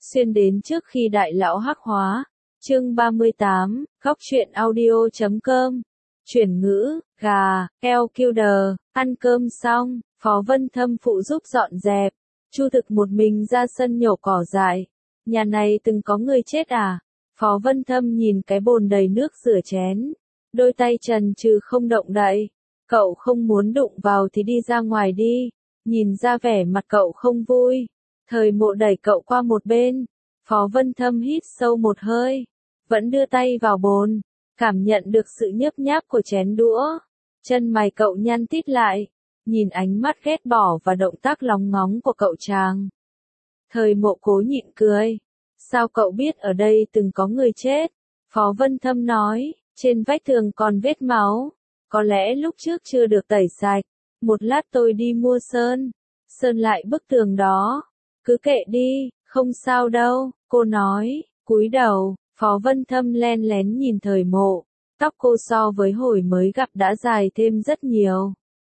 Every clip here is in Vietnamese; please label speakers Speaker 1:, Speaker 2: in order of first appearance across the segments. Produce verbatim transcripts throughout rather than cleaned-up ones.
Speaker 1: xuyên đến trước khi đại lão hắc hóa. Chương ba mươi tám, góc truyện audio chấm com. Chuyển ngữ, gà, eo killer, ăn cơm xong, Phó Vân Thâm phụ giúp dọn dẹp. Chu Thực một mình ra sân nhổ cỏ dại. Nhà này từng có người chết à? Phó Vân Thâm nhìn cái bồn đầy nước rửa chén. Đôi tay trần trừ không động đậy. Cậu không muốn đụng vào thì đi ra ngoài đi. Nhìn ra vẻ mặt cậu không vui. Thời Mộ đẩy cậu qua một bên. Phó Vân Thâm hít sâu một hơi. Vẫn đưa tay vào bồn. Cảm nhận được sự nhấp nháp của chén đũa. Chân mày cậu nhăn tít lại. Nhìn ánh mắt ghét bỏ và động tác lóng ngóng của cậu chàng. Thời Mộ cố nhịn cười. Sao cậu biết ở đây từng có người chết? Phó Vân Thâm nói, trên vách tường còn vết máu. Có lẽ lúc trước chưa được tẩy sạch. Một lát tôi đi mua sơn. Sơn lại bức tường đó. Cứ kệ đi, không sao đâu, cô nói, cúi đầu. Phó Vân Thâm len lén nhìn Thời Mộ. Tóc cô so với hồi mới gặp đã dài thêm rất nhiều.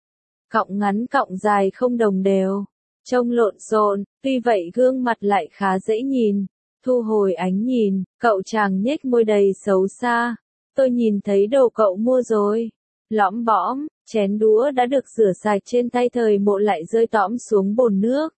Speaker 1: Cọng ngắn cọng dài không đồng đều. Trông lộn xộn, tuy vậy gương mặt lại khá dễ nhìn. Thu hồi ánh nhìn, cậu chàng nhếch môi đầy xấu xa. Tôi nhìn thấy đồ cậu mua rồi. Lõm bõm, chén đũa đã được rửa sạch trên tay Thời Mộ lại rơi tõm xuống bồn nước.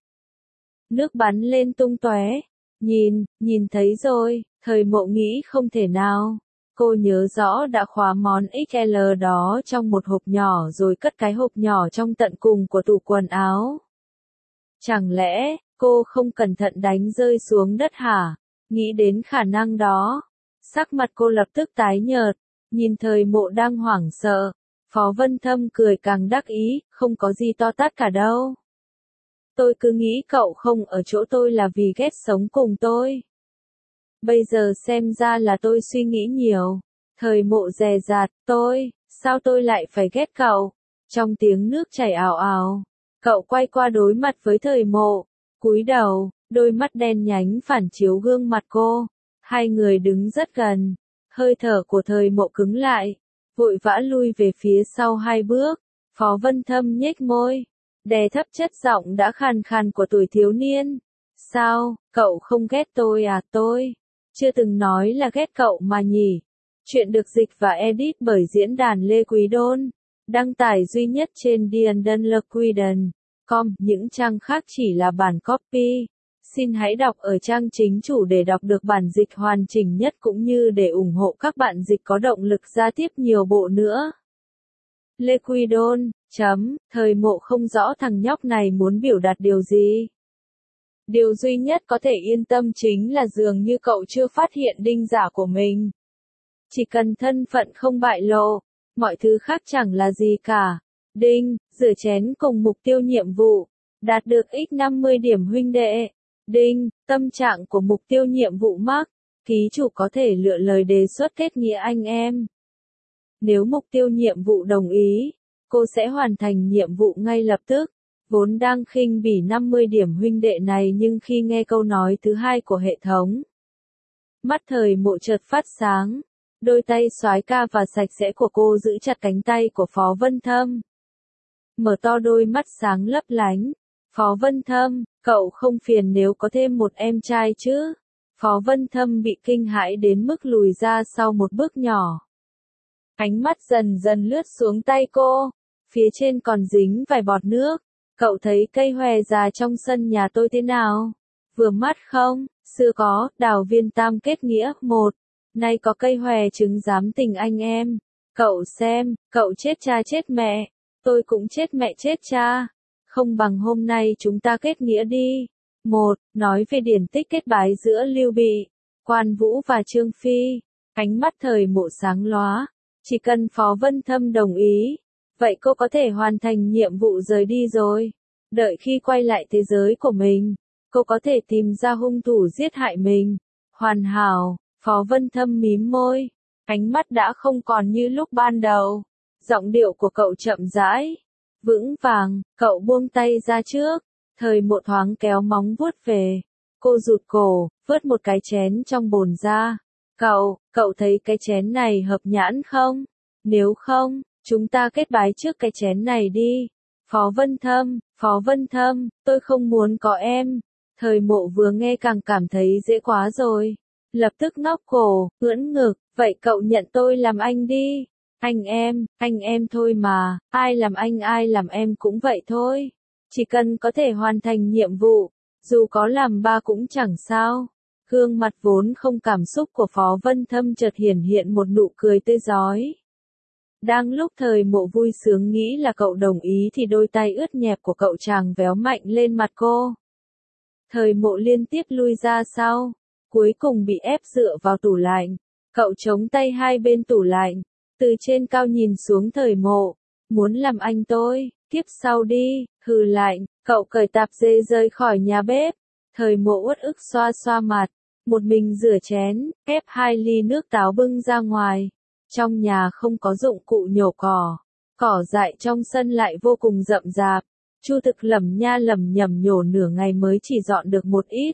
Speaker 1: Nước bắn lên tung tóe. Nhìn, nhìn thấy rồi, Thời Mộ nghĩ không thể nào. Cô nhớ rõ đã khóa món ích lờ đó trong một hộp nhỏ rồi cất cái hộp nhỏ trong tận cùng của tủ quần áo. Chẳng lẽ, cô không cẩn thận đánh rơi xuống đất hả? Nghĩ đến khả năng đó. Sắc mặt cô lập tức tái nhợt, nhìn Thời Mộ đang hoảng sợ. Phó Vân Thâm cười càng đắc ý, không có gì to tát cả đâu. Tôi cứ nghĩ cậu không ở chỗ tôi là vì ghét sống cùng tôi. Bây giờ xem ra là tôi suy nghĩ nhiều. Thời Mộ dè dặt, tôi, sao tôi lại phải ghét cậu? Trong tiếng nước chảy ào ào, cậu quay qua đối mặt với Thời Mộ, cúi đầu, đôi mắt đen nhánh phản chiếu gương mặt cô. Hai người đứng rất gần, hơi thở của Thời Mộ cứng lại, vội vã lui về phía sau hai bước. Phó Vân Thâm nhếch môi, đè thấp chất giọng đã khàn khàn của tuổi thiếu niên. Sao, cậu không ghét tôi à? Tôi chưa từng nói là ghét cậu mà nhỉ. Chuyện được dịch và edit bởi diễn đàn Lê Quý Đôn. Đăng tải duy nhất trên diandanlequiden chấm com, những trang khác chỉ là bản copy. Xin hãy đọc ở trang chính chủ để đọc được bản dịch hoàn chỉnh nhất cũng như để ủng hộ các bạn dịch có động lực ra tiếp nhiều bộ nữa. Lê Quý Đôn, chấm, Thời Mộ không rõ thằng nhóc này muốn biểu đạt điều gì. Điều duy nhất có thể yên tâm chính là dường như cậu chưa phát hiện đinh giả của mình. Chỉ cần thân phận không bại lộ, mọi thứ khác chẳng là gì cả. Đinh, rửa chén cùng mục tiêu nhiệm vụ. Đạt được x năm mươi điểm huynh đệ. Đinh, tâm trạng của mục tiêu nhiệm vụ mắc. Ký chủ có thể lựa lời đề xuất kết nghĩa anh em. Nếu mục tiêu nhiệm vụ đồng ý, cô sẽ hoàn thành nhiệm vụ ngay lập tức. Vốn đang khinh bỉ năm mươi điểm huynh đệ này nhưng khi nghe câu nói thứ hai của hệ thống. Mắt Thời Mộ chợt phát sáng. Đôi tay soái ca và sạch sẽ của cô giữ chặt cánh tay của Phó Vân Thâm. Mở to đôi mắt sáng lấp lánh. Phó Vân Thâm, cậu không phiền nếu có thêm một em trai chứ? Phó Vân Thâm bị kinh hãi đến mức lùi ra sau một bước nhỏ. Ánh mắt dần dần lướt xuống tay cô. Phía trên còn dính vài bọt nước. Cậu thấy cây hòe già trong sân nhà tôi thế nào? Vừa mắt không? Xưa có, đào viên tam kết nghĩa, một. Nay có cây hòe trứng giám tình anh em. Cậu xem, cậu chết cha chết mẹ. Tôi cũng chết mẹ chết cha. Không bằng hôm nay chúng ta kết nghĩa đi. Một, nói về điển tích kết bái giữa Lưu Bị, Quan Vũ và Trương Phi. Ánh mắt Thời Mộ sáng lóa. Chỉ cần Phó Vân Thâm đồng ý. Vậy cô có thể hoàn thành nhiệm vụ rời đi rồi. Đợi khi quay lại thế giới của mình, cô có thể tìm ra hung thủ giết hại mình. Hoàn hảo, Phó Vân Thâm mím môi. Ánh mắt đã không còn như lúc ban đầu. Giọng điệu của cậu chậm rãi, vững vàng, cậu buông tay ra trước. Thời Mộ thoáng kéo móng vuốt về. Cô rụt cổ, vớt một cái chén trong bồn ra. Cậu, cậu thấy cái chén này hợp nhãn không? Nếu không, chúng ta kết bái trước cái chén này đi. Phó Vân Thâm, Phó Vân Thâm, tôi không muốn có em. Thời Mộ vừa nghe càng cảm thấy dễ quá rồi. Lập tức ngóc cổ, ưỡn ngực, vậy cậu nhận tôi làm anh đi. Anh em, anh em thôi mà, ai làm anh ai làm em cũng vậy thôi. Chỉ cần có thể hoàn thành nhiệm vụ, dù có làm ba cũng chẳng sao. Gương mặt vốn không cảm xúc của Phó Vân Thâm chợt hiển hiện một nụ cười tươi rói. Đang lúc Thời Mộ vui sướng nghĩ là cậu đồng ý thì đôi tay ướt nhẹp của cậu chàng véo mạnh lên mặt cô. Thời Mộ liên tiếp lui ra sau, cuối cùng bị ép dựa vào tủ lạnh. Cậu chống tay hai bên tủ lạnh, từ trên cao nhìn xuống Thời Mộ, muốn làm anh tôi, kiếp sau đi, hừ lạnh, cậu cởi tạp dề rời khỏi nhà bếp. Thời Mộ uất ức xoa xoa mặt, một mình rửa chén, ép hai ly nước táo bưng ra ngoài. Trong nhà không có dụng cụ nhổ cỏ, cỏ dại trong sân lại vô cùng rậm rạp. Chu Thực lẩm nha lẩm nhẩm nhổ nửa ngày mới chỉ dọn được một ít.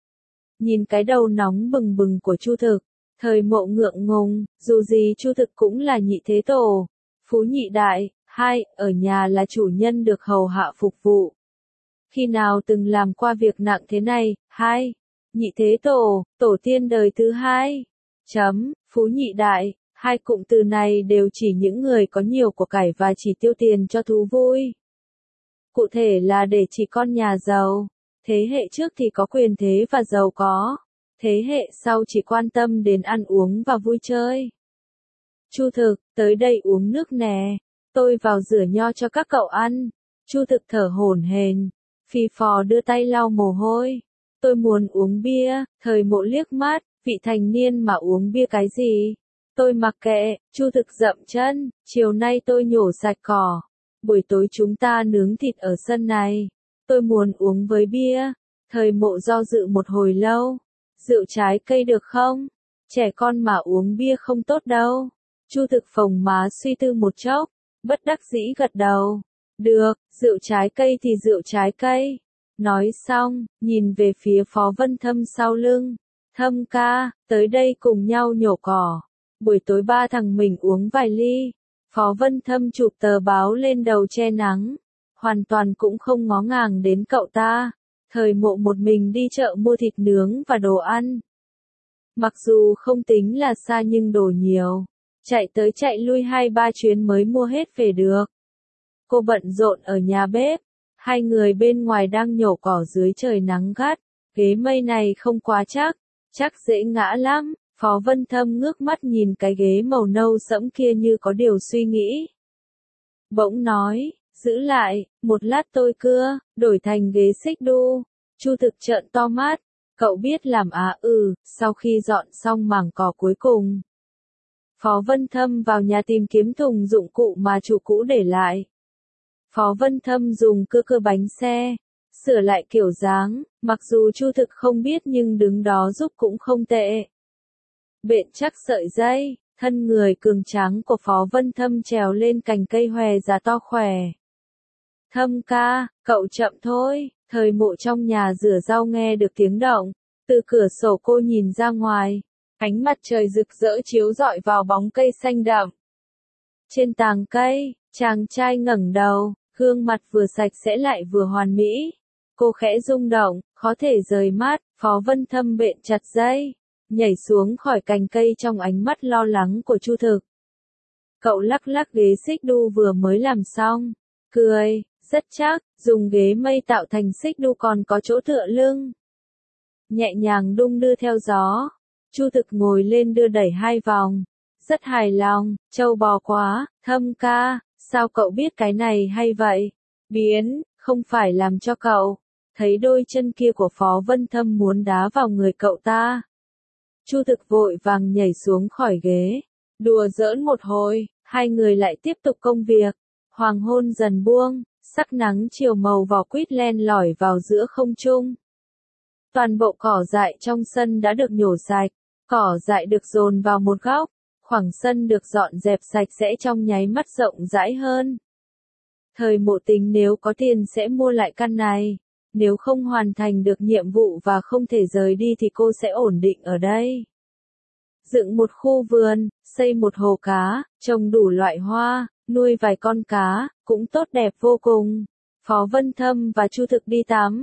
Speaker 1: Nhìn cái đầu nóng bừng bừng của Chu Thực, Thời Mộ ngượng ngùng, dù gì Chu Thực cũng là nhị thế tổ, phú nhị đại, hai, ở nhà là chủ nhân được hầu hạ phục vụ. Khi nào từng làm qua việc nặng thế này, hai, nhị thế tổ, tổ tiên đời thứ hai, chấm, phú nhị đại, hai cụm từ này đều chỉ những người có nhiều của cải và chỉ tiêu tiền cho thú vui. Cụ thể là để chỉ con nhà giàu, thế hệ trước thì có quyền thế và giàu có, thế hệ sau chỉ quan tâm đến ăn uống và vui chơi. Chu Thực, tới đây uống nước nè, tôi vào rửa nho cho các cậu ăn. Chu Thực thở hổn hển, phì phò đưa tay lau mồ hôi. Tôi muốn uống bia. Thời Mộ liếc mắt, vị thành niên mà uống bia cái gì? Tôi mặc kệ. Chu Thực dậm chân, chiều nay tôi nhổ sạch cỏ, buổi tối chúng ta nướng thịt ở sân này. Tôi muốn uống với bia. Thời Mộ do dự một hồi lâu. Rượu trái cây được không? Trẻ con mà uống bia không tốt đâu. Chu Thực phồng má suy tư một chốc, bất đắc dĩ gật đầu. Được, rượu trái cây thì rượu trái cây. Nói xong, nhìn về phía Phó Vân Thâm sau lưng. Thâm ca, tới đây cùng nhau nhổ cỏ. Buổi tối ba thằng mình uống vài ly. Phó Vân Thâm chụp tờ báo lên đầu che nắng. Hoàn toàn cũng không ngó ngàng đến cậu ta. Thời Mộ một mình đi chợ mua thịt nướng và đồ ăn. Mặc dù không tính là xa nhưng đồ nhiều. Chạy tới chạy lui hai ba chuyến mới mua hết về được. Cô bận rộn ở nhà bếp. Hai người bên ngoài đang nhổ cỏ dưới trời nắng gắt. Ghế mây này không quá chắc. Chắc dễ ngã lắm. Phó Vân Thâm ngước mắt nhìn cái ghế màu nâu sẫm kia như có điều suy nghĩ. Bỗng nói, giữ lại, một lát tôi cưa, đổi thành ghế xích đu. Chu Thực trợn to mắt. Cậu biết làm à? Ừ, sau khi dọn xong mảng cỏ cuối cùng. Phó Vân Thâm vào nhà tìm kiếm thùng dụng cụ mà chủ cũ để lại. Phó Vân Thâm dùng cưa cưa bánh xe, sửa lại kiểu dáng, mặc dù Chu Thực không biết nhưng đứng đó giúp cũng không tệ. Bện chắc sợi dây, thân người cường tráng của Phó Vân Thâm trèo lên cành cây hòe già to khỏe. Thâm ca, cậu chậm thôi. Thời Mộ trong nhà rửa rau nghe được tiếng động, từ cửa sổ cô nhìn ra ngoài, ánh mặt trời rực rỡ chiếu rọi vào bóng cây xanh đậm. Trên tàng cây, chàng trai ngẩng đầu, gương mặt vừa sạch sẽ lại vừa hoàn mỹ. Cô khẽ rung động, khó thể rời mắt. Phó Vân Thâm bện chặt dây, nhảy xuống khỏi cành cây trong ánh mắt lo lắng của Chu Thực. Cậu lắc lắc ghế xích đu vừa mới làm xong, cười, rất chắc, dùng ghế mây tạo thành xích đu còn có chỗ tựa lưng. Nhẹ nhàng đung đưa theo gió, Chu Thực ngồi lên đưa đẩy hai vòng, rất hài lòng, trâu bò quá. Thâm ca, sao cậu biết cái này hay vậy? Biến, không phải làm cho cậu. Thấy đôi chân kia của Phó Vân Thâm muốn đá vào người cậu ta. Chu Thực vội vàng nhảy xuống khỏi ghế, đùa giỡn một hồi, hai người lại tiếp tục công việc. Hoàng hôn dần buông, sắc nắng chiều màu vỏ quýt len lỏi vào giữa không trung. Toàn bộ cỏ dại trong sân đã được nhổ sạch, cỏ dại được dồn vào một góc, khoảng sân được dọn dẹp sạch sẽ trong nháy mắt rộng rãi hơn. Thời Mộ tính nếu có tiền sẽ mua lại căn này, nếu không hoàn thành được nhiệm vụ và không thể rời đi thì cô sẽ ổn định ở đây. Dựng một khu vườn, xây một hồ cá, trồng đủ loại hoa, nuôi vài con cá, cũng tốt đẹp vô cùng. Phó Vân Thâm và Chu Thực đi tắm.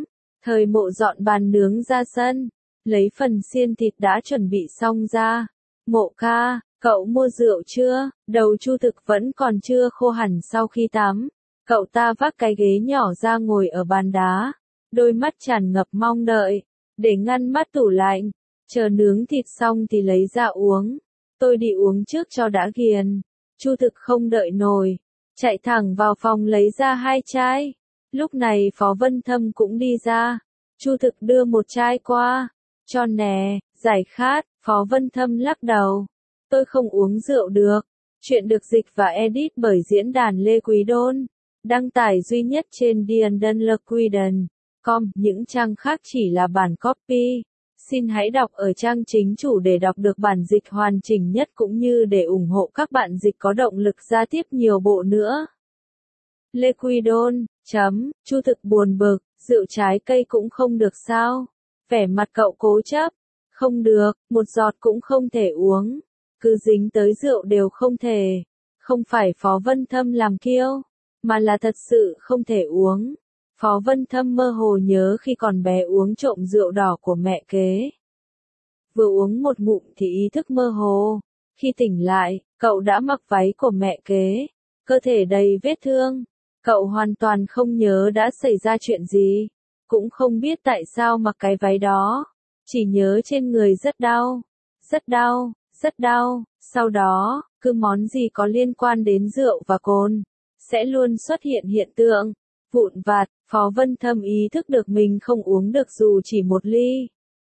Speaker 1: Thời Mộ dọn bàn nướng ra sân, lấy phần xiên thịt đã chuẩn bị xong ra. Mộ ca, cậu mua rượu chưa? Đầu Chu Thực vẫn còn chưa khô hẳn sau khi tắm. Cậu ta vác cái ghế nhỏ ra ngồi ở bàn đá, đôi mắt tràn ngập mong đợi, để ngăn mắt tủ lạnh, chờ nướng thịt xong thì lấy ra uống. Tôi đi uống trước cho đã ghiền. Chu Thực không đợi nổi, chạy thẳng vào phòng lấy ra hai chai. Lúc này Phó Vân Thâm cũng đi ra. Chu Thực đưa một chai qua, cho nè, giải khát. Phó Vân Thâm lắc đầu. Tôi không uống rượu được. Chuyện được dịch và edit bởi diễn đàn Lê Quý Đôn. Đăng tải duy nhất trên diandunlequiden chấm com, những trang khác chỉ là bản copy. Xin hãy đọc ở trang chính chủ để đọc được bản dịch hoàn chỉnh nhất cũng như để ủng hộ các bạn dịch có động lực ra tiếp nhiều bộ nữa. Lê Quý Đôn, chấm, Chu Thực buồn bực, rượu trái cây cũng không được sao? Vẻ mặt cậu cố chấp. Không được, một giọt cũng không thể uống. Cứ dính tới rượu đều không thể. Không phải Phó Vân Thâm làm kiêu, mà là thật sự không thể uống. Phó Vân Thâm mơ hồ nhớ khi còn bé uống trộm rượu đỏ của mẹ kế. Vừa uống một ngụm thì ý thức mơ hồ. Khi tỉnh lại, cậu đã mặc váy của mẹ kế. Cơ thể đầy vết thương. Cậu hoàn toàn không nhớ đã xảy ra chuyện gì. Cũng không biết tại sao mặc cái váy đó. Chỉ nhớ trên người rất đau. Rất đau, rất đau. Sau đó, cứ món gì có liên quan đến rượu và cồn sẽ luôn xuất hiện hiện tượng vụn vặt. Phó Vân Thâm ý thức được mình không uống được dù chỉ một ly.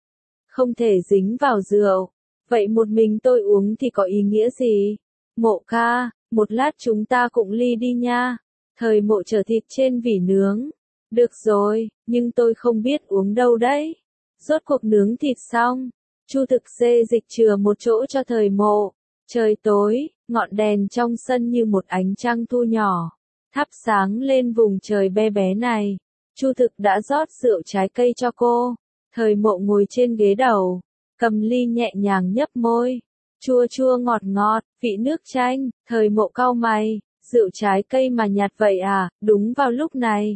Speaker 1: Không thể dính vào rượu. Vậy một mình tôi uống thì có ý nghĩa gì? Mộ ca, một lát chúng ta cùng ly đi nha. Thời Mộ chở thịt trên vỉ nướng. Được rồi, nhưng tôi không biết uống đâu đấy. Rốt cuộc nướng thịt xong, Chu Thực xê dịch chừa một chỗ cho Thời Mộ. Trời tối, ngọn đèn trong sân như một ánh trăng thu nhỏ, thắp sáng lên vùng trời bé bé này. Chu Thực đã rót rượu trái cây cho cô. Thời Mộ ngồi trên ghế đầu, cầm ly nhẹ nhàng nhấp môi. Chua chua ngọt ngọt, vị nước chanh. Thời Mộ cau mày, rượu trái cây mà nhạt vậy à? Đúng vào lúc này,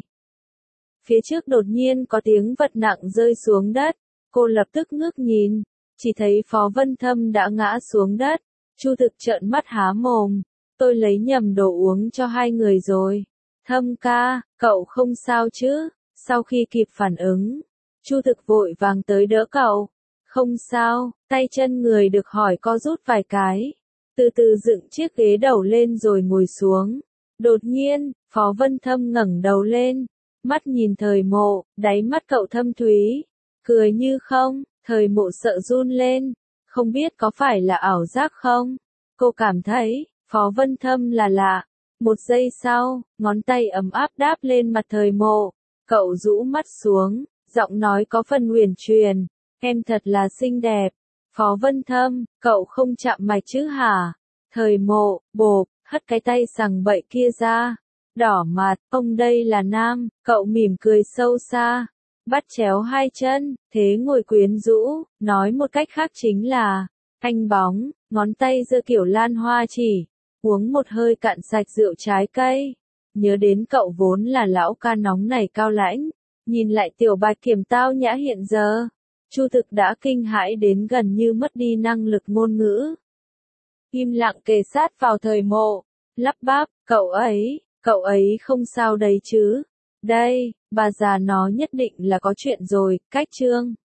Speaker 1: phía trước đột nhiên có tiếng vật nặng rơi xuống đất. Cô lập tức ngước nhìn, chỉ thấy Phó Vân Thâm đã ngã xuống đất. Chu Thực trợn mắt há mồm. Tôi lấy nhầm đồ uống cho hai người rồi. Thâm ca, cậu không sao chứ? Sau khi kịp phản ứng, Chu Thực vội vàng tới đỡ cậu. Không sao, tay chân người được hỏi co rút vài cái. Từ từ dựng chiếc ghế đầu lên rồi ngồi xuống. Đột nhiên, Phó Vân Thâm ngẩng đầu lên. Mắt nhìn Thời Mộ, đáy mắt cậu thâm thúy. Cười như không. Thời Mộ sợ run lên. Không biết có phải là ảo giác không? Cô cảm thấy Phó Vân Thâm là lạ. Một giây sau, ngón tay ấm áp đáp lên mặt Thời Mộ. Cậu rũ mắt xuống, giọng nói có phần uyển chuyển. Em thật là xinh đẹp. Phó Vân Thâm, cậu không chạm mạch chứ hả? Thời Mộ, bộp, hất cái tay sằng bậy kia ra. Đỏ mặt, ông đây là nam. Cậu mỉm cười sâu xa, bắt chéo hai chân, thế ngồi quyến rũ. Nói một cách khác chính là anh bóng, ngón tay giơ kiểu lan hoa chỉ. Uống một hơi cạn sạch rượu trái cây. Nhớ đến cậu vốn là lão ca nóng này cao lãnh. Nhìn lại Tiểu Bạch Kiểm tao nhã hiện giờ, Chu Thực đã kinh hãi đến gần như mất đi năng lực ngôn ngữ. Im lặng kề sát vào Thời Mộ, lắp bắp, cậu ấy, cậu ấy không sao đấy chứ? Đây, bà già nó nhất định là có chuyện rồi. Cách chương